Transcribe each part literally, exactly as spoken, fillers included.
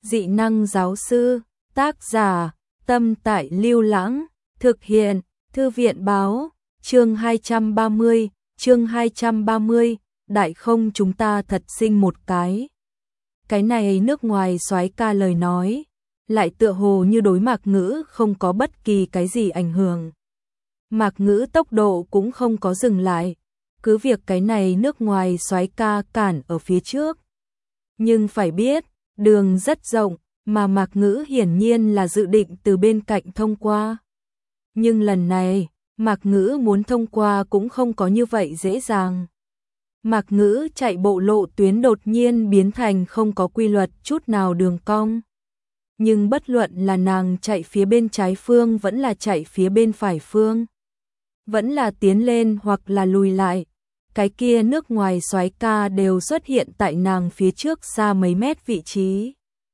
Dị năng giáo sư, tác giả, Tâm Tại Lưu Lãng, thực hiện, Thư viện báo, chương hai trăm ba mươi, chương hai trăm ba mươi, đại không chúng ta thật sinh một cái. Cái này nước ngoài soái ca lời nói, lại tựa hồ như đối Mạc Ngữ không có bất kỳ cái gì ảnh hưởng. Mạc Ngữ tốc độ cũng không có dừng lại, cứ việc cái này nước ngoài soái ca cản ở phía trước. Nhưng phải biết, đường rất rộng, mà Mạc Ngữ hiển nhiên là dự định từ bên cạnh thông qua. Nhưng lần này, Mạc Ngữ muốn thông qua cũng không có như vậy dễ dàng. Mạc Ngữ chạy bộ lộ tuyến đột nhiên biến thành không có quy luật chút nào đường cong. Nhưng bất luận là nàng chạy phía bên trái phương vẫn là chạy phía bên phải phương, vẫn là tiến lên hoặc là lùi lại, cái kia nước ngoài soái ca đều xuất hiện tại nàng phía trước xa mấy mét vị trí.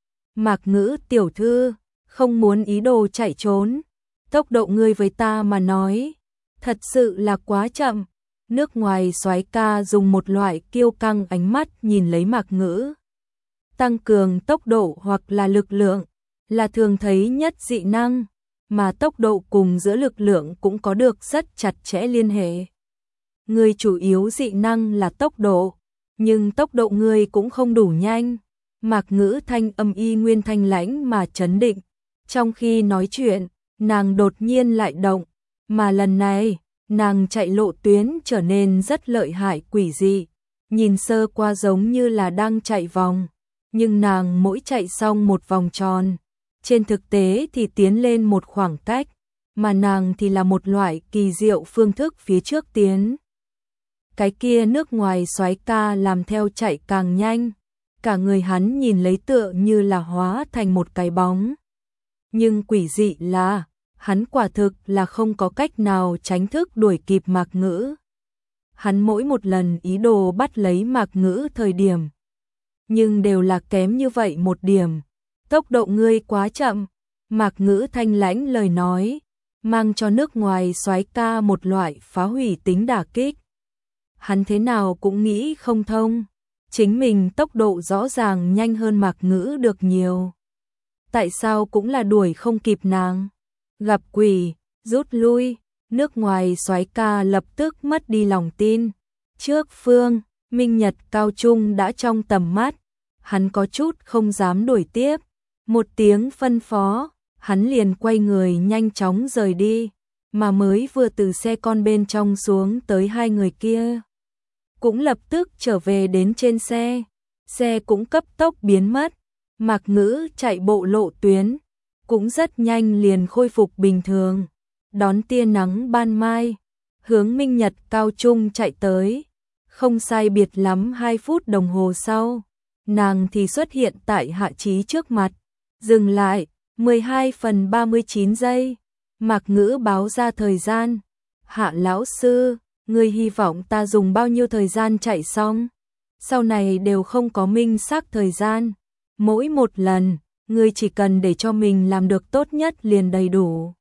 Mạc Ngữ tiểu thư, không muốn ý đồ chạy trốn, tốc độ ngươi với ta mà nói, thật sự là quá chậm. Nước ngoài soái ca dùng một loại kiêu căng ánh mắt nhìn lấy Mạc Ngữ. Tăng cường tốc độ hoặc là lực lượng, là thường thấy nhất dị năng, mà tốc độ cùng giữa lực lượng cũng có được rất chặt chẽ liên hệ. Ngươi chủ yếu dị năng là tốc độ, nhưng tốc độ ngươi cũng không đủ nhanh. Mạc Ngữ thanh âm y nguyên thanh lãnh mà trấn định, trong khi nói chuyện, nàng đột nhiên lại động, mà lần này, nàng chạy lộ tuyến trở nên rất lợi hại quỷ dị, nhìn sơ qua giống như là đang chạy vòng, nhưng nàng mỗi chạy xong một vòng tròn, trên thực tế thì tiến lên một khoảng cách, mà nàng thì là một loại kỳ diệu phương thức phía trước tiến. Cái kia nước ngoài soái ca làm theo chạy càng nhanh, cả người hắn nhìn lấy tựa như là hóa thành một cái bóng. Nhưng quỷ dị là, hắn quả thực là không có cách nào tránh thức đuổi kịp Mạc Ngữ. Hắn mỗi một lần ý đồ bắt lấy Mạc Ngữ thời điểm, nhưng đều là kém như vậy một điểm. Tốc độ ngươi quá chậm, Mạc Ngữ thanh lãnh lời nói, mang cho nước ngoài soái ca một loại phá hủy tính đả kích. Hắn thế nào cũng nghĩ không thông, chính mình tốc độ rõ ràng nhanh hơn Mạc Ngữ được nhiều. Tại sao cũng là đuổi không kịp nàng? Gặp quỷ, rút lui, nước ngoài soái ca lập tức mất đi lòng tin. Trước phương, Minh Nhật Cao Trung đã trong tầm mắt, hắn có chút không dám đuổi tiếp. Một tiếng phân phó, hắn liền quay người nhanh chóng rời đi, mà mới vừa từ xe con bên trong xuống tới hai người kia cũng lập tức trở về đến trên xe, xe cũng cấp tốc biến mất. Mạc Ngữ chạy bộ lộ tuyến, cũng rất nhanh liền khôi phục bình thường, đón tia nắng ban mai, hướng Minh Nhật Cao Trung chạy tới, không sai biệt lắm hai phút đồng hồ sau, nàng thì xuất hiện tại Hạ Chí trước mặt, dừng lại, mười hai phần ba mươi chín giây, Mạc Ngữ báo ra thời gian, Hạ lão sư, ngươi hy vọng ta dùng bao nhiêu thời gian chạy xong, sau này đều không có minh xác thời gian, mỗi một lần, ngươi chỉ cần để cho mình làm được tốt nhất liền đầy đủ.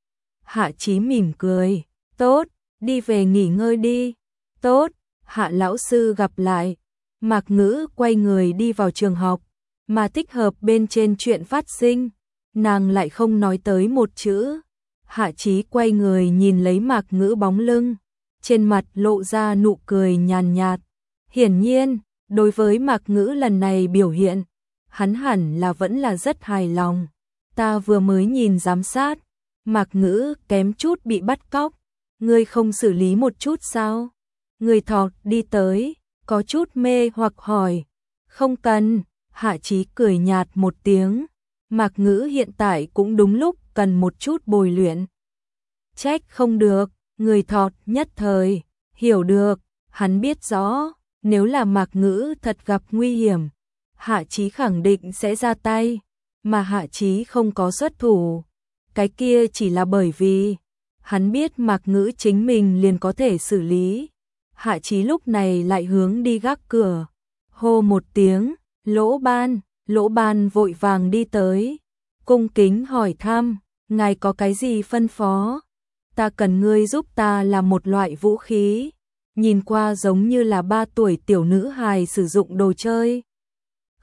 Hạ Chí mỉm cười, tốt, đi về nghỉ ngơi đi, tốt, Hạ lão sư gặp lại. Mạc Ngữ quay người đi vào trường học, mà thích hợp bên trên chuyện phát sinh, nàng lại không nói tới một chữ. Hạ Chí quay người nhìn lấy Mạc Ngữ bóng lưng, trên mặt lộ ra nụ cười nhàn nhạt. Hiển nhiên, đối với Mạc Ngữ lần này biểu hiện, hắn hẳn là vẫn là rất hài lòng. Ta vừa mới nhìn giám sát, Mạc Ngữ kém chút bị bắt cóc, ngươi không xử lý một chút sao? Người thọt đi tới, có chút mê hoặc hỏi. Không cần, Hạ Chí cười nhạt một tiếng. Mạc Ngữ hiện tại cũng đúng lúc cần một chút bồi luyện. Trách không được, người thọt nhất thời, hiểu được, hắn biết rõ, nếu là Mạc Ngữ thật gặp nguy hiểm, Hạ Chí khẳng định sẽ ra tay, mà Hạ Chí không có xuất thủ. Cái kia chỉ là bởi vì, hắn biết Mạc Ngữ chính mình liền có thể xử lý. Hạ Chí lúc này lại hướng đi gác cửa, hô một tiếng, Lỗ Ban, Lỗ Ban vội vàng đi tới, cung kính hỏi thăm, ngài có cái gì phân phó? Ta cần ngươi giúp ta làm một loại vũ khí, nhìn qua giống như là ba tuổi tiểu nữ hài sử dụng đồ chơi.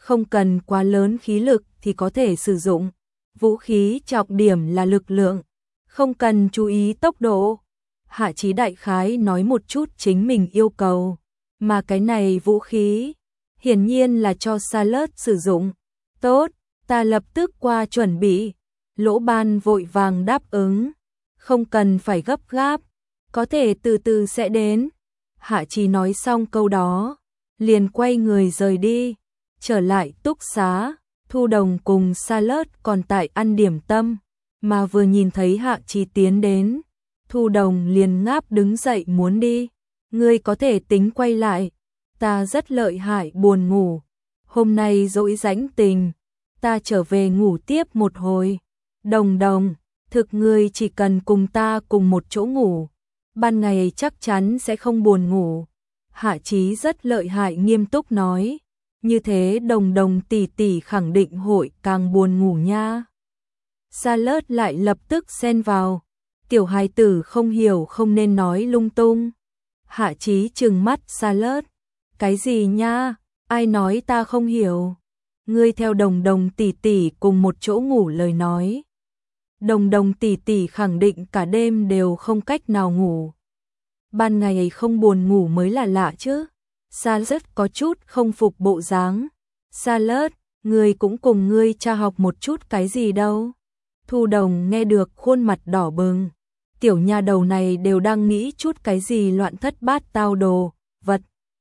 không cần quá lớn khí lực thì có thể sử dụng. Vũ khí trọng điểm là lực lượng, không cần chú ý tốc độ. Hạ Chí đại khái nói một chút chính mình yêu cầu, mà cái này vũ khí hiển nhiên là cho Salad sử dụng. Tốt, ta lập tức qua chuẩn bị. Lỗ Ban vội vàng đáp ứng, không cần phải gấp gáp, có thể từ từ sẽ đến. Hạ Chí nói xong câu đó, liền quay người rời đi, trở lại túc xá. Thu Đồng cùng Salad còn tại ăn điểm tâm, mà vừa nhìn thấy Hạ Chí tiến đến, Thu Đồng liền ngáp đứng dậy muốn đi. Ngươi có thể tính quay lại, ta rất lợi hại buồn ngủ, hôm nay dỗi rãnh tình, ta trở về ngủ tiếp một hồi. Đồng Đồng, thực ngươi chỉ cần cùng ta cùng một chỗ ngủ, ban ngày chắc chắn sẽ không buồn ngủ. Hạ Chí rất lợi hại nghiêm túc nói, như thế Đồng Đồng tỷ tỷ khẳng định hội càng buồn ngủ nha. Salad lại lập tức xen vào, tiểu hài tử không hiểu không nên nói lung tung. Hạ Chí trừng mắt Salad, cái gì nha, ai nói ta không hiểu. Ngươi theo Đồng Đồng tỷ tỷ cùng một chỗ ngủ lời nói, Đồng Đồng tỷ tỷ khẳng định cả đêm đều không cách nào ngủ. Ban ngày không buồn ngủ mới là lạ chứ. Salad có chút không phục bộ dáng. Salad, ngươi cũng cùng ngươi cha học một chút cái gì đâu. Thu Đồng nghe được khuôn mặt đỏ bừng. Tiểu nha đầu này đều đang nghĩ chút cái gì loạn thất bát tao đồ, vật.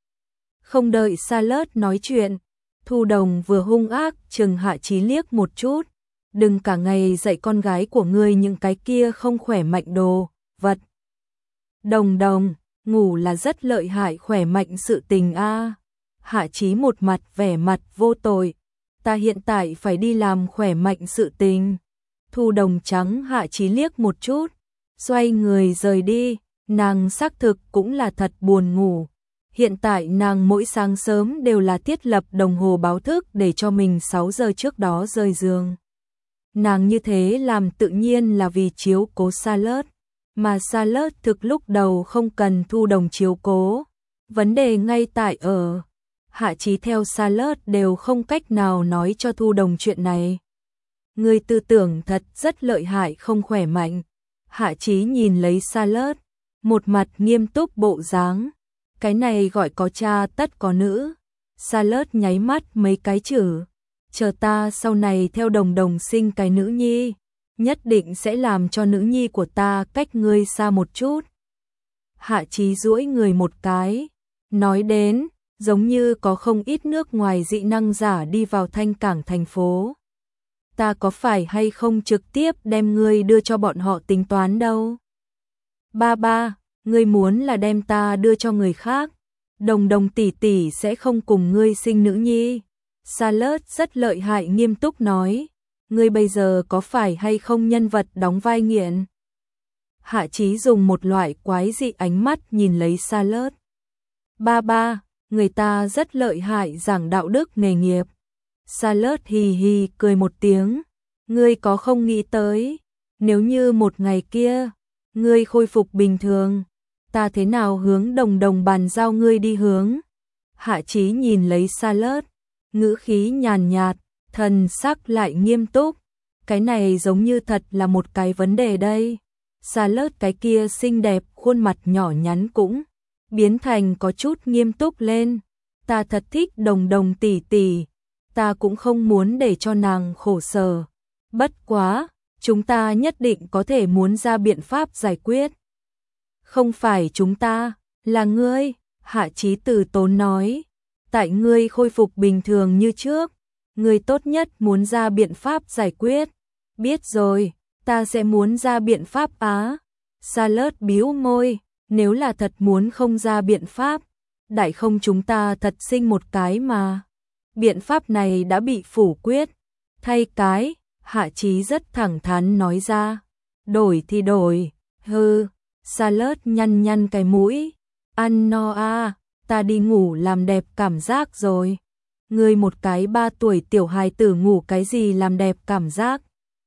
Không đợi Salad nói chuyện, Thu Đồng vừa hung ác chừng Hạ Chí liếc một chút. Đừng cả ngày dạy con gái của ngươi những cái kia không khỏe mạnh đồ, vật. Đồng Đồng, ngủ là rất lợi hại khỏe mạnh sự tình a. Hạ Chí một mặt vẻ mặt vô tội, ta hiện tại phải đi làm khỏe mạnh sự tình. Thu Đồng trắng Hạ Chí liếc một chút, xoay người rời đi. Nàng xác thực cũng là thật buồn ngủ. Hiện tại nàng mỗi sáng sớm đều là thiết lập đồng hồ báo thức để cho mình sáu giờ trước đó rời giường. Nàng như thế làm tự nhiên là vì chiếu cố Salad, mà Salad thực lúc đầu không cần Thu Đồng chiếu cố. Vấn đề ngay tại ở, Hạ Chí theo Salad đều không cách nào nói cho Thu Đồng chuyện này. Người tư tưởng thật rất lợi hại không khỏe mạnh. Hạ Chí nhìn lấy Salad, một mặt nghiêm túc bộ dáng. Cái này gọi có cha tất có nữ. Salad nháy mắt mấy cái chữ. Chờ ta sau này theo Đồng Đồng sinh cái nữ nhi, nhất định sẽ làm cho nữ nhi của ta cách ngươi xa một chút. Hạ Chí duỗi người một cái, nói đến, giống như có không ít nước ngoài dị năng giả đi vào Thanh Cảng thành phố. Ta có phải hay không trực tiếp đem ngươi đưa cho bọn họ tính toán đâu. Ba ba, ngươi muốn là đem ta đưa cho người khác, Đồng Đồng tỷ tỷ sẽ không cùng ngươi sinh nữ nhi. Salad rất lợi hại nghiêm túc nói, ngươi bây giờ có phải hay không nhân vật đóng vai nghiện? Hạ Chí dùng một loại quái dị ánh mắt nhìn lấy Salad. Ba ba, người ta rất lợi hại giảng đạo đức nghề nghiệp. Salad hì hì cười một tiếng, ngươi có không nghĩ tới, nếu như một ngày kia, ngươi khôi phục bình thường, ta thế nào hướng Đồng Đồng bàn giao ngươi đi hướng? Hạ Chí nhìn lấy Salad, ngữ khí nhàn nhạt, thần sắc lại nghiêm túc. Cái này giống như thật là một cái vấn đề đây. Salad cái kia xinh đẹp khuôn mặt nhỏ nhắn cũng biến thành có chút nghiêm túc lên. Ta thật thích Đồng Đồng tỷ tỷ, ta cũng không muốn để cho nàng khổ sở. Bất quá, chúng ta nhất định có thể muốn ra biện pháp giải quyết. Không phải chúng ta, là ngươi, Hạ Chí từ tốn nói. Tại ngươi khôi phục bình thường như trước, ngươi tốt nhất muốn ra biện pháp giải quyết. Biết rồi, ta sẽ muốn ra biện pháp á. Salad bĩu môi, nếu là thật muốn không ra biện pháp, đại không chúng ta thật sinh một cái mà. Biện pháp này đã bị phủ quyết. Thay cái, Hạ Chí rất thẳng thắn nói ra. Đổi thì đổi, hư. Salad nhăn nhăn cái mũi. Ăn no à, ta đi ngủ làm đẹp cảm giác rồi. Ngươi một cái ba tuổi tiểu hài tử ngủ cái gì làm đẹp cảm giác?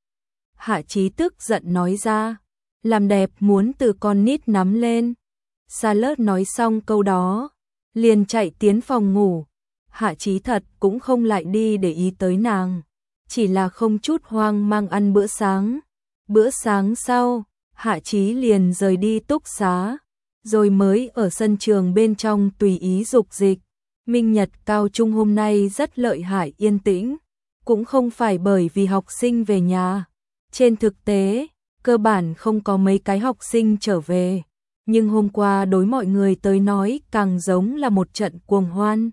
Hạ Chí tức giận nói ra. Làm đẹp muốn từ con nít nắm lên. Salad nói xong câu đó, liền chạy tiến phòng ngủ. Hạ Chí thật cũng không lại đi để ý tới nàng, chỉ là không chút hoang mang ăn bữa sáng. Bữa sáng sau, Hạ Chí liền rời đi túc xá, rồi mới ở sân trường bên trong tùy ý dục dịch. Minh Nhật cao trung hôm nay rất lợi hại yên tĩnh, cũng không phải bởi vì học sinh về nhà. Trên thực tế, cơ bản không có mấy cái học sinh trở về, nhưng hôm qua đối mọi người tới nói càng giống là một trận cuồng hoan.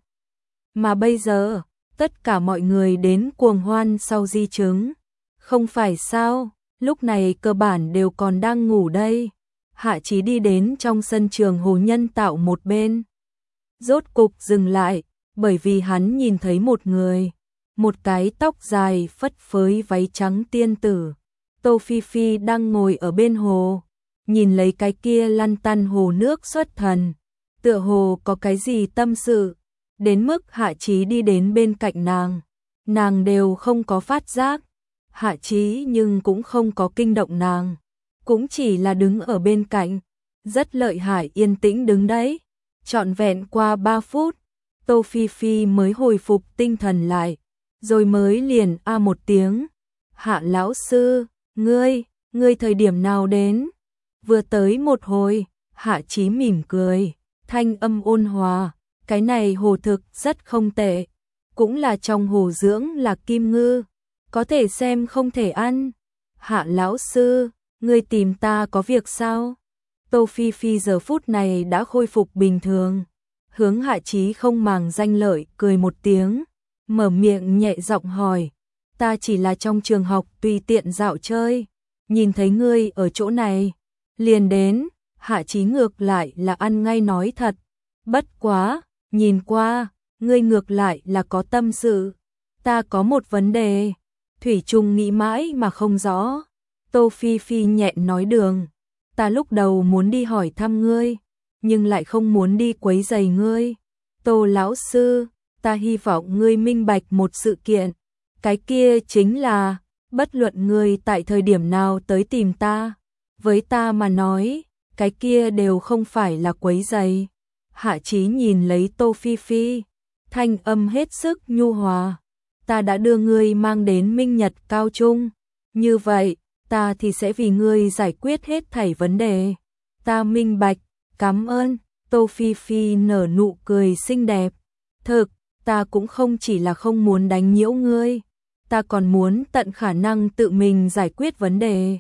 Mà bây giờ, tất cả mọi người đến cuồng hoan sau di chứng. Không phải sao, lúc này cơ bản đều còn đang ngủ đây. Hạ Chí đi đến trong sân trường hồ nhân tạo một bên. Rốt cục dừng lại, bởi vì hắn nhìn thấy một người. Một cái tóc dài phất phới váy trắng tiên tử. Tô Phi Phi đang ngồi ở bên hồ, nhìn lấy cái kia lăn tăn hồ nước xuất thần. Tựa hồ có cái gì tâm sự, đến mức Hạ Chí đi đến bên cạnh nàng. Nàng đều không có phát giác. Hạ Chí nhưng cũng không có kinh động nàng, cũng chỉ là đứng ở bên cạnh, rất lợi hại yên tĩnh đứng đấy. Trọn vẹn qua ba phút, Tô Phi Phi mới hồi phục tinh thần lại, rồi mới liền a một tiếng. Hạ lão sư, ngươi, ngươi thời điểm nào đến? Vừa tới một hồi. Hạ Chí mỉm cười, thanh âm ôn hòa, cái này hồ thực rất không tệ, cũng là trong hồ dưỡng là kim ngư, có thể xem không thể ăn. Hạ lão sư, ngươi tìm ta có việc sao? Tô Phi Phi giờ phút này đã khôi phục bình thường, hướng Hạ Chí không màng danh lợi cười một tiếng, mở miệng nhẹ giọng hỏi, ta chỉ là trong trường học tùy tiện dạo chơi, nhìn thấy ngươi ở chỗ này, liền đến. Hạ Chí ngược lại là ăn ngay nói thật, bất quá, nhìn qua, ngươi ngược lại là có tâm sự, ta có một vấn đề, thủy chung nghĩ mãi mà không rõ. Tô Phi Phi nhẹ nói đường, ta lúc đầu muốn đi hỏi thăm ngươi, nhưng lại không muốn đi quấy rầy ngươi. Tô lão sư, ta hy vọng ngươi minh bạch một sự kiện, cái kia chính là, bất luận ngươi tại thời điểm nào tới tìm ta, với ta mà nói, cái kia đều không phải là quấy rầy. Hạ Chí nhìn lấy Tô Phi Phi, thanh âm hết sức nhu hòa, ta đã đưa ngươi mang đến Minh Nhật cao trung, như vậy, ta thì sẽ vì ngươi giải quyết hết thảy vấn đề. Ta minh bạch, cảm ơn. Tô Phi Phi nở nụ cười xinh đẹp. Thực, ta cũng không chỉ là không muốn đánh nhiễu ngươi, ta còn muốn tận khả năng tự mình giải quyết vấn đề.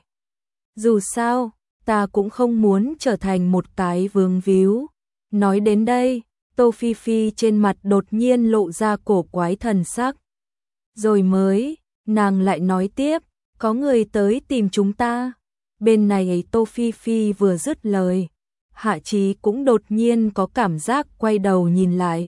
Dù sao, ta cũng không muốn trở thành một cái vướng víu. Nói đến đây, Tô Phi Phi trên mặt đột nhiên lộ ra cổ quái thần sắc. Rồi mới, nàng lại nói tiếp, có người tới tìm chúng ta. Bên này ấy Tô Phi Phi vừa dứt lời, Hạ Chí cũng đột nhiên có cảm giác quay đầu nhìn lại.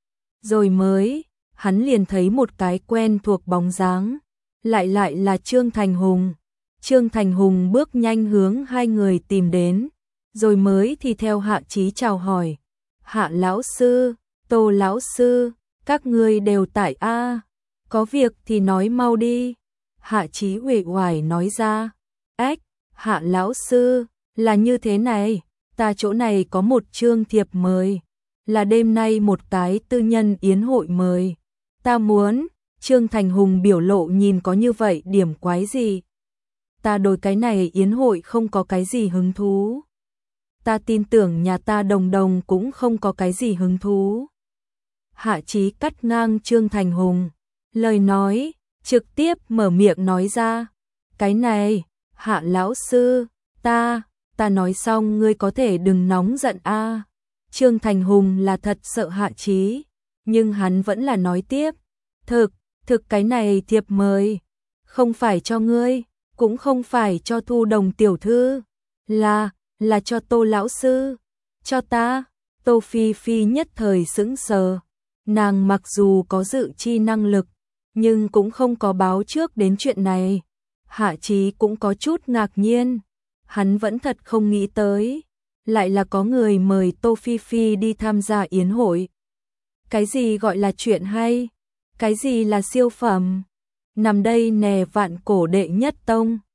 Rồi mới, hắn liền thấy một cái quen thuộc bóng dáng, lại lại là Trương Thành Hùng. Trương Thành Hùng bước nhanh hướng hai người tìm đến, rồi mới thì theo Hạ Chí chào hỏi. Hạ lão sư, Tô lão sư, các ngươi đều tại a, có việc thì nói mau đi. Hạ Chí uể oải nói ra. Ếch, Hạ lão sư, là như thế này, ta chỗ này có một chương thiệp mời, là đêm nay một cái tư nhân yến hội mời. Ta muốn, Trương Thành Hùng biểu lộ nhìn có như vậy điểm quái gì. Ta đối cái này yến hội không có cái gì hứng thú. Ta tin tưởng nhà ta Đồng Đồng cũng không có cái gì hứng thú. Hạ Chí cắt ngang Trương Thành Hùng, lời nói, trực tiếp mở miệng nói ra. Cái này, Hạ lão sư, ta, ta nói xong ngươi có thể đừng nóng giận a. Trương Thành Hùng là thật sợ Hạ Chí, nhưng hắn vẫn là nói tiếp. Thực, thực cái này thiệp mời, không phải cho ngươi, cũng không phải cho Thu Đồng tiểu thư, là, là cho Tô lão sư, cho ta. Tô Phi Phi nhất thời sững sờ, nàng mặc dù có dự chi năng lực, nhưng cũng không có báo trước đến chuyện này. Hạ Chí cũng có chút ngạc nhiên, hắn vẫn thật không nghĩ tới, lại là có người mời Tô Phi Phi đi tham gia yến hội. Cái gì gọi là chuyện hay? Cái gì là siêu phẩm? Nằm đây nè vạn cổ đệ nhất tông,